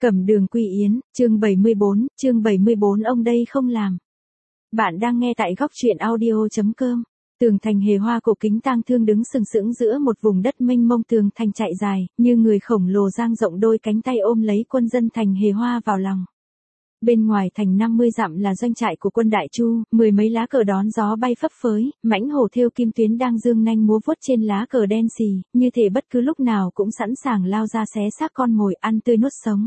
Cẩm Đường Quy Yến, chương 74 ông đây không làm. Bạn đang nghe tại góc truyện audio.com. Tường thành hề hoa cổ kính tang thương đứng sừng sững giữa một vùng đất mênh mông, tường thành chạy dài, như người khổng lồ dang rộng đôi cánh tay ôm lấy quân dân thành hề hoa vào lòng. Bên ngoài thành 50 dặm là doanh trại của quân Đại Chu, mười mấy lá cờ đón gió bay phấp phới, mãnh hổ thêu kim tuyến đang dương nanh múa vuốt trên lá cờ đen xì, như thể bất cứ lúc nào cũng sẵn sàng lao ra xé xác con mồi ăn tươi nuốt sống.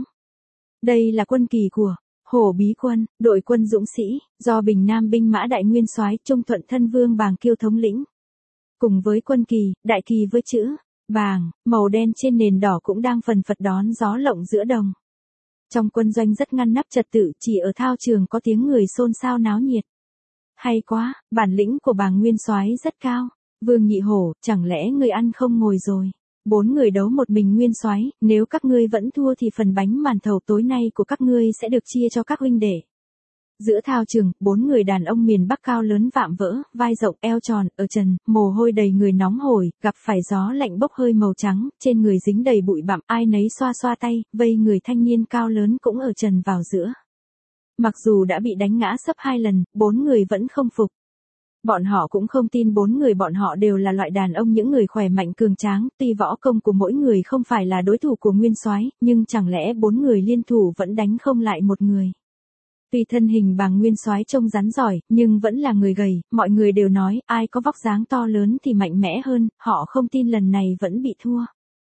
Đây là quân kỳ của Hổ Bí Quân, đội quân dũng sĩ, do Bình Nam binh mã đại nguyên soái Trung Thuận Thân Vương Bàng Kiêu thống lĩnh. Cùng với quân kỳ, đại kỳ với chữ Bàng, màu đen trên nền đỏ cũng đang phần phật đón gió lộng giữa đồng. Trong quân doanh rất ngăn nắp trật tự, chỉ ở thao trường có tiếng người xôn xao náo nhiệt. Hay quá, bản lĩnh của Bàng nguyên soái rất cao. Vương Nhị Hổ, chẳng lẽ người ăn không ngồi rồi? 4 người đấu một mình nguyên soái, nếu các ngươi vẫn thua thì phần bánh màn thầu tối nay của các ngươi sẽ được chia cho các huynh đệ. Giữa thao trường, 4 người đàn ông miền Bắc cao lớn vạm vỡ, vai rộng eo tròn, ở trần, mồ hôi đầy người nóng hổi, gặp phải gió lạnh bốc hơi màu trắng, trên người dính đầy bụi bặm, ai nấy xoa xoa tay, vây người thanh niên cao lớn cũng ở trần vào giữa. Mặc dù đã bị đánh ngã sấp 2 lần, 4 người vẫn không phục. Bọn họ cũng không tin 4 người bọn họ đều là loại đàn ông, những người khỏe mạnh cường tráng, tuy võ công của mỗi người không phải là đối thủ của nguyên soái, nhưng chẳng lẽ 4 người liên thủ vẫn đánh không lại một người. Tuy thân hình Bàng nguyên soái trông rắn giỏi, nhưng vẫn là người gầy, mọi người đều nói, ai có vóc dáng to lớn thì mạnh mẽ hơn, họ không tin lần này vẫn bị thua.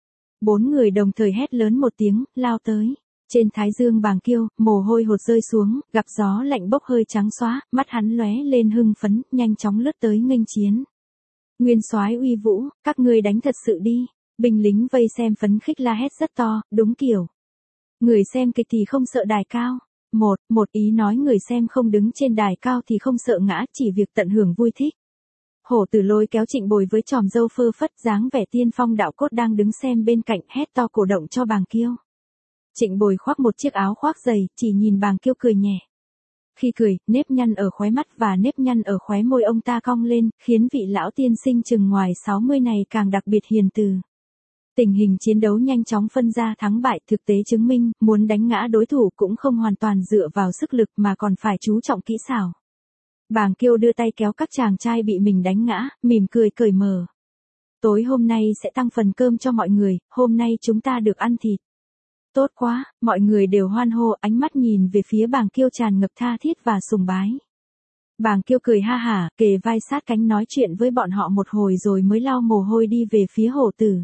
4 người đồng thời hét lớn một tiếng, lao tới. Trên thái dương Bàng Kiêu, mồ hôi hột rơi xuống, gặp gió lạnh bốc hơi trắng xóa, mắt hắn lóe lên hưng phấn, nhanh chóng lướt tới nghênh chiến. Nguyên soái uy vũ, các ngươi đánh thật sự đi. Binh lính vây xem phấn khích la hét rất to, đúng kiểu. Người xem kịch thì không sợ đài cao. Một ý nói người xem không đứng trên đài cao thì không sợ ngã, chỉ việc tận hưởng vui thích. Hổ Tử lôi kéo Trịnh Bồi với tròm râu phơ phất dáng vẻ tiên phong đạo cốt đang đứng xem bên cạnh, hét to cổ động cho Bàng Kiêu. Trịnh Bồi khoác một chiếc áo khoác dày, chỉ nhìn Bàng Kiêu cười nhẹ. Khi cười, nếp nhăn ở khóe mắt và nếp nhăn ở khóe môi ông ta cong lên, khiến vị lão tiên sinh chừng ngoài 60 này càng đặc biệt hiền từ. Tình hình chiến đấu nhanh chóng phân ra thắng bại, thực tế chứng minh, muốn đánh ngã đối thủ cũng không hoàn toàn dựa vào sức lực mà còn phải chú trọng kỹ xảo. Bàng Kiêu đưa tay kéo các chàng trai bị mình đánh ngã, mỉm cười cởi mở. Tối hôm nay sẽ tăng phần cơm cho mọi người, hôm nay chúng ta được ăn thịt. Tốt quá, mọi người đều hoan hô, ánh mắt nhìn về phía Bàng Kiêu tràn ngập tha thiết và sùng bái. Bàng Kiêu cười ha hả, kề vai sát cánh nói chuyện với bọn họ một hồi rồi mới lau mồ hôi đi về phía Hổ Tử.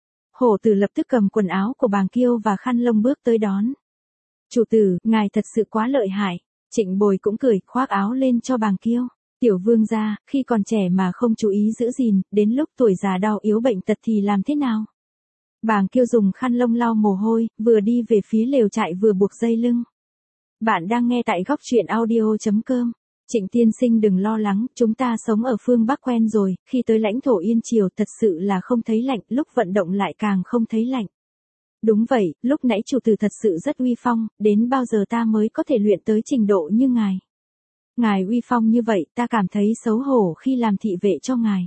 Hổ Tử lập tức cầm quần áo của Bàng Kiêu và khăn lông bước tới đón. Chủ tử, ngài thật sự quá lợi hại. Trịnh Bồi cũng cười, khoác áo lên cho Bàng Kiêu. Tiểu vương gia, khi còn trẻ mà không chú ý giữ gìn, đến lúc tuổi già đau yếu bệnh tật thì làm thế nào? Bàng Kiêu dùng khăn lông lau mồ hôi, vừa đi về phía lều trại vừa buộc dây lưng. Bạn đang nghe tại góc truyện audio.com. Trịnh tiên sinh đừng lo lắng, chúng ta sống ở phương Bắc quen rồi, khi tới lãnh thổ Yên Triều thật sự là không thấy lạnh, lúc vận động lại càng không thấy lạnh. Đúng vậy, lúc nãy chủ tử thật sự rất uy phong, đến bao giờ ta mới có thể luyện tới trình độ như ngài. Ngài uy phong như vậy, ta cảm thấy xấu hổ khi làm thị vệ cho ngài.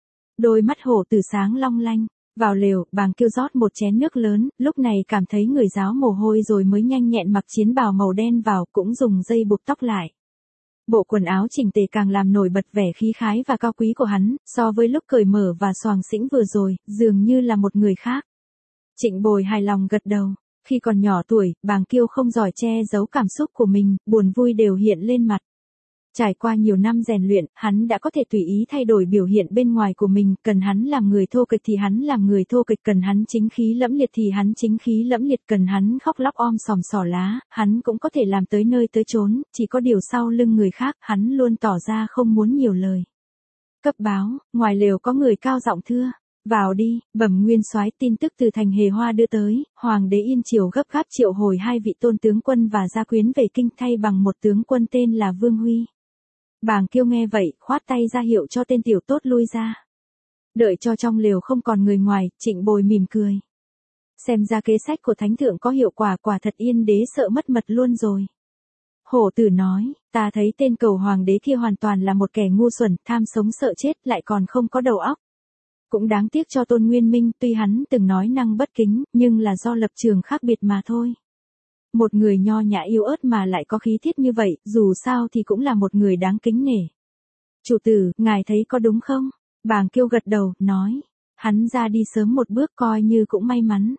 Đôi mắt Hổ Tử sáng long lanh. Vào lều, Bàng Kiêu rót một chén nước lớn, lúc này cảm thấy người ráo mồ hôi rồi mới nhanh nhẹn mặc chiến bào màu đen vào, cũng dùng dây buộc tóc lại. Bộ quần áo chỉnh tề càng làm nổi bật vẻ khí khái và cao quý của hắn, so với lúc cởi mở và xoàng xĩnh vừa rồi, dường như là một người khác. Trịnh Bồi hài lòng gật đầu. Khi còn nhỏ tuổi, Bàng Kiêu không giỏi che giấu cảm xúc của mình, buồn vui đều hiện lên mặt. Trải qua nhiều năm rèn luyện, hắn đã có thể tùy ý thay đổi biểu hiện bên ngoài của mình, cần hắn làm người thô kịch thì hắn làm người thô kịch, cần hắn chính khí lẫm liệt thì hắn chính khí lẫm liệt, cần hắn khóc lóc om sòm xỏ lá, hắn cũng có thể làm tới nơi tới chốn, chỉ có điều sau lưng người khác, hắn luôn tỏ ra không muốn nhiều lời. Cấp báo, ngoài lều có người cao giọng thưa, vào đi, bẩm nguyên soái, tin tức từ thành hề hoa đưa tới, hoàng đế Yên Triều gấp gáp triệu hồi 2 vị tôn tướng quân và gia quyến về kinh thay bằng một tướng quân tên là Vương Huy. Bàng Kiêu nghe vậy, khoát tay ra hiệu cho tên tiểu tốt lui ra. Đợi cho trong lều không còn người ngoài, Trịnh Bồi mỉm cười. Xem ra kế sách của thánh thượng có hiệu quả, quả thật Yên đế sợ mất mật luôn rồi. Hổ Tử nói, ta thấy tên cầu hoàng đế kia hoàn toàn là một kẻ ngu xuẩn, tham sống sợ chết, lại còn không có đầu óc. Cũng đáng tiếc cho Tôn Nguyên Minh, tuy hắn từng nói năng bất kính, nhưng là do lập trường khác biệt mà thôi. Một người nho nhã yếu ớt mà lại có khí thiết như vậy, dù sao thì cũng là một người đáng kính nể. Chủ tử, ngài thấy có đúng không? Bàng Kiêu gật đầu, nói. Hắn ra đi sớm một bước coi như cũng may mắn.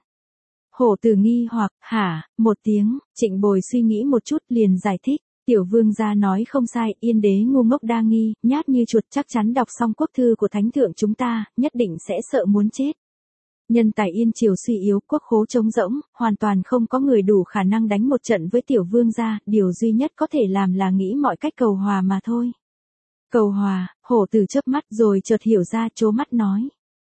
Hổ Tử nghi hoặc, hả, một tiếng, Trịnh Bồi suy nghĩ một chút liền giải thích. Tiểu vương gia nói không sai, Yên đế ngu ngốc đa nghi, nhát như chuột, chắc chắn đọc xong quốc thư của thánh thượng chúng ta, nhất định sẽ sợ muốn chết. Nhân tài Yên triều suy yếu, quốc khố trống rỗng, hoàn toàn không có người đủ khả năng đánh một trận với tiểu vương gia, điều duy nhất có thể làm là nghĩ mọi cách cầu hòa mà thôi. Cầu hòa, Hổ Tử chớp mắt rồi chợt hiểu ra, trố mắt nói.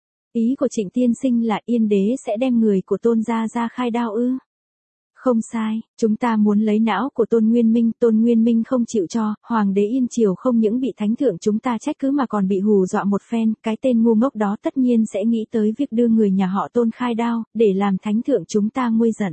Ý của Trịnh tiên sinh là Yên đế sẽ đem người của Tôn gia ra khai đao ư? Không sai, chúng ta muốn lấy não của Tôn Nguyên Minh không chịu cho, Hoàng đế Yên triều không những bị thánh thượng chúng ta trách cứ mà còn bị hù dọa một phen, cái tên ngu ngốc đó tất nhiên sẽ nghĩ tới việc đưa người nhà họ Tôn khai đao, để làm thánh thượng chúng ta nguôi giận.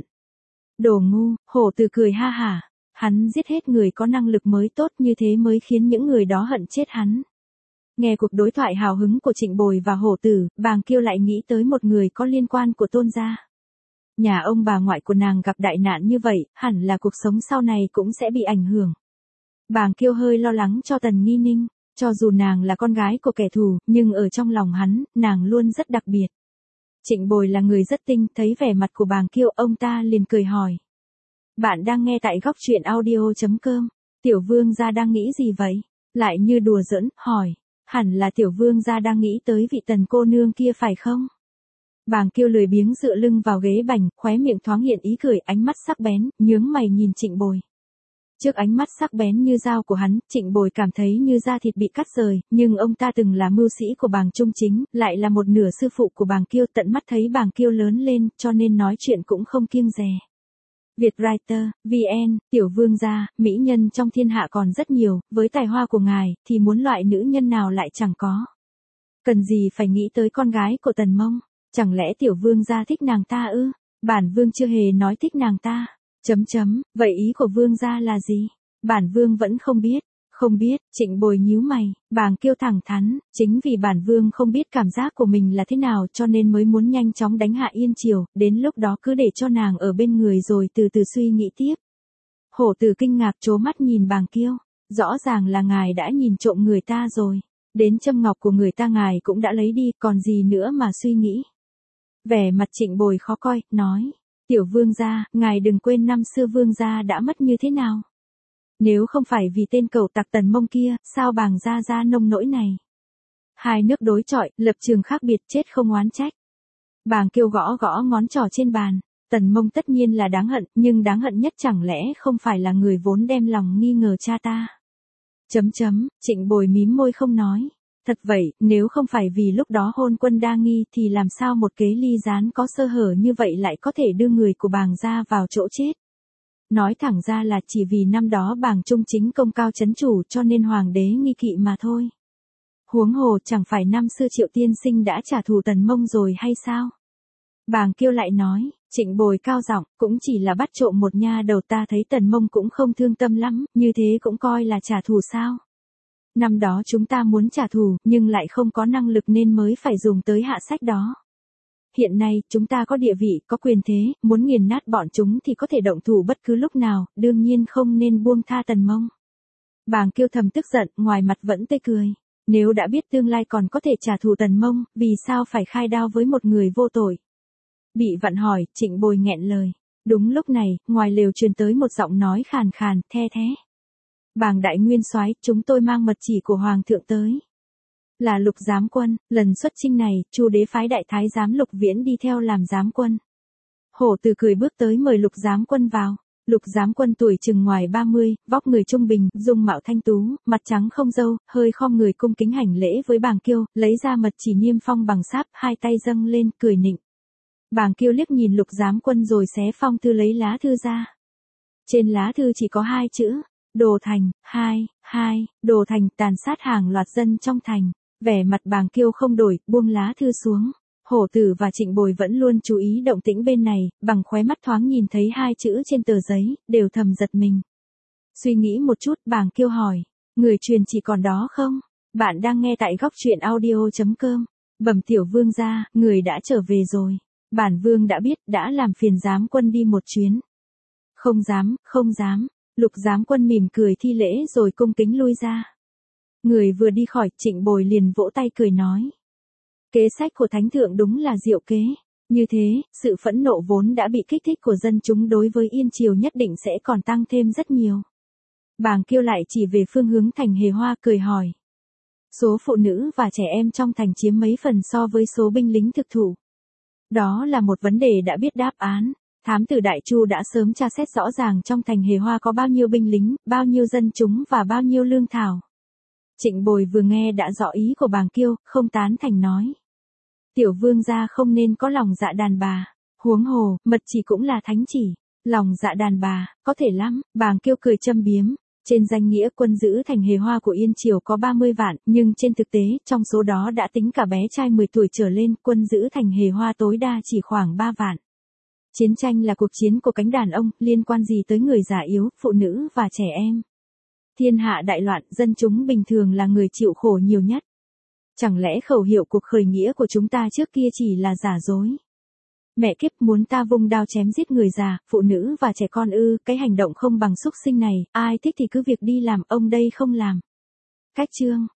Đồ ngu, Hổ Tử cười ha hả, hắn giết hết người có năng lực mới tốt như thế mới khiến những người đó hận chết hắn. Nghe cuộc đối thoại hào hứng của Trịnh Bồi và Hổ Tử, Bàng Kiêu lại nghĩ tới một người có liên quan của Tôn gia. Nhà ông bà ngoại của nàng gặp đại nạn như vậy, hẳn là cuộc sống sau này cũng sẽ bị ảnh hưởng. Bàng Kiêu hơi lo lắng cho Tần Nghi Ninh, cho dù nàng là con gái của kẻ thù, nhưng ở trong lòng hắn, nàng luôn rất đặc biệt. Trịnh Bồi là người rất tinh, thấy vẻ mặt của Bàng Kiêu, ông ta liền cười hỏi. Bạn đang nghe tại góc truyện audio.com, tiểu vương gia đang nghĩ gì vậy? Lại như đùa giỡn, hỏi, hẳn là tiểu vương gia đang nghĩ tới vị Tần cô nương kia phải không? Bàng Kiêu lười biếng dựa lưng vào ghế bành, khóe miệng thoáng hiện ý cười, ánh mắt sắc bén, nhướng mày nhìn Trịnh Bồi. Trước ánh mắt sắc bén như dao của hắn, Trịnh Bồi cảm thấy như da thịt bị cắt rời, nhưng ông ta từng là mưu sĩ của Bàng Trung Chính, lại là một nửa sư phụ của Bàng Kiêu, tận mắt thấy Bàng Kiêu lớn lên, cho nên nói chuyện cũng không kiêng dè. Vietwriter, VN, tiểu vương gia, mỹ nhân trong thiên hạ còn rất nhiều, với tài hoa của ngài, thì muốn loại nữ nhân nào lại chẳng có. Cần gì phải nghĩ tới con gái của Tần Mông, chẳng lẽ tiểu vương gia thích nàng ta ư? Bản vương chưa hề nói thích nàng ta. Vậy ý của vương gia là gì? Bản vương vẫn không biết. Không biết, Trịnh Bồi nhíu mày, Bàng Kiêu thẳng thắn, chính vì bản vương không biết cảm giác của mình là thế nào cho nên mới muốn nhanh chóng đánh hạ Yên triều, đến lúc đó cứ để cho nàng ở bên người rồi từ từ suy nghĩ tiếp. Hổ Tử kinh ngạc trố mắt nhìn Bàng Kiêu, rõ ràng là ngài đã nhìn trộm người ta rồi, đến châm ngọc của người ta ngài cũng đã lấy đi, còn gì nữa mà suy nghĩ. Vẻ mặt Trịnh Bồi khó coi, nói, tiểu vương gia, ngài đừng quên năm xưa vương gia đã mất như thế nào. Nếu không phải vì tên cẩu tặc Tần Mông kia, sao Bàng gia ra nông nỗi này? Hai nước đối chọi, lập trường khác biệt, chết không oán trách. Bàng Kiêu gõ gõ ngón trỏ trên bàn, Tần Mông tất nhiên là đáng hận, nhưng đáng hận nhất chẳng lẽ không phải là người vốn đem lòng nghi ngờ cha ta. Trịnh Bồi mím môi không nói. Thật vậy, nếu không phải vì lúc đó hôn quân đa nghi thì làm sao một kế ly gián có sơ hở như vậy lại có thể đưa người của Bàng gia vào chỗ chết. Nói thẳng ra là chỉ vì năm đó Bàng Trung Chính công cao chấn chủ cho nên hoàng đế nghi kỵ mà thôi. Huống hồ chẳng phải năm xưa Triệu tiên sinh đã trả thù Tần Mông rồi hay sao? Bàng Kiêu lại nói, Trịnh Bồi cao giọng, cũng chỉ là bắt trộm một nha đầu, ta thấy Tần Mông cũng không thương tâm lắm, như thế cũng coi là trả thù sao? Năm đó chúng ta muốn trả thù, nhưng lại không có năng lực nên mới phải dùng tới hạ sách đó. Hiện nay, chúng ta có địa vị, có quyền thế, muốn nghiền nát bọn chúng thì có thể động thủ bất cứ lúc nào, đương nhiên không nên buông tha Tần Mông. Bàng Kiêu thầm tức giận, ngoài mặt vẫn tươi cười. Nếu đã biết tương lai còn có thể trả thù Tần Mông, vì sao phải khai đao với một người vô tội? Bị vặn hỏi, Trịnh Bồi nghẹn lời. Đúng lúc này, ngoài lều truyền tới một giọng nói khàn khàn, the thế. Bàng đại nguyên soái, chúng tôi mang mật chỉ của hoàng thượng tới. Là Lục giám quân, lần xuất chinh này, Chu đế phái đại thái giám Lục Viễn đi theo làm giám quân. Hổ Tử cười bước tới mời Lục giám quân vào. Lục giám quân tuổi chừng ngoài 30, vóc người trung bình, dung mạo thanh tú, mặt trắng không râu, hơi khom người cung kính hành lễ với Bàng Kiêu, lấy ra mật chỉ niêm phong bằng sáp, hai tay dâng lên, cười nịnh. Bàng Kiêu liếc nhìn Lục giám quân rồi xé phong thư lấy lá thư ra. Trên lá thư chỉ có hai chữ, Đồ Thành, Đồ Thành tàn sát hàng loạt dân trong thành. Vẻ mặt Bàng Kiêu không đổi, buông lá thư xuống. Hổ Tử và Trịnh Bồi vẫn luôn chú ý động tĩnh bên này, bằng khóe mắt thoáng nhìn thấy hai chữ trên tờ giấy, đều thầm giật mình. Suy nghĩ một chút, Bàng Kiêu hỏi, người truyền chỉ còn đó không? Bạn đang nghe tại góc truyện audio.com. Bẩm tiểu vương gia, người đã trở về rồi. Bản vương đã biết, đã làm phiền giám quân đi một chuyến. Không dám, không dám. Lục Giám Quân mỉm cười thi lễ rồi cung kính lui ra. Người vừa đi khỏi, Trịnh Bồi liền vỗ tay cười nói. Kế sách của Thánh Thượng đúng là diệu kế. Như thế, sự phẫn nộ vốn đã bị kích thích của dân chúng đối với Yên Triều nhất định sẽ còn tăng thêm rất nhiều. Bàng Kiêu lại chỉ về phương hướng thành Hề Hoa cười hỏi. Số phụ nữ và trẻ em trong thành chiếm mấy phần so với số binh lính thực thụ? Đó là một vấn đề đã biết đáp án. Thám tử Đại Chu đã sớm tra xét rõ ràng trong thành Hề Hoa có bao nhiêu binh lính, bao nhiêu dân chúng và bao nhiêu lương thảo. Trịnh Bồi vừa nghe đã rõ ý của Bàng Kiêu, không tán thành nói. Tiểu vương gia không nên có lòng dạ đàn bà. Huống hồ, mật chỉ cũng là thánh chỉ. Lòng dạ đàn bà, có thể lắm. Bàng Kiêu cười châm biếm. Trên danh nghĩa quân giữ thành Hề Hoa của Yên Triều có 30 vạn, nhưng trên thực tế, trong số đó đã tính cả bé trai 10 tuổi trở lên, quân giữ thành Hề Hoa tối đa chỉ khoảng 3 vạn. Chiến tranh là cuộc chiến của cánh đàn ông, liên quan gì tới người già yếu, phụ nữ và trẻ em. Thiên hạ đại loạn, dân chúng bình thường là người chịu khổ nhiều nhất. Chẳng lẽ khẩu hiệu cuộc khởi nghĩa của chúng ta trước kia chỉ là giả dối? Mẹ kiếp, muốn ta vung đao chém giết người già, phụ nữ và trẻ con ư? Cái hành động không bằng súc sinh này, ai thích thì cứ việc đi làm, ông đây không làm. Cách chương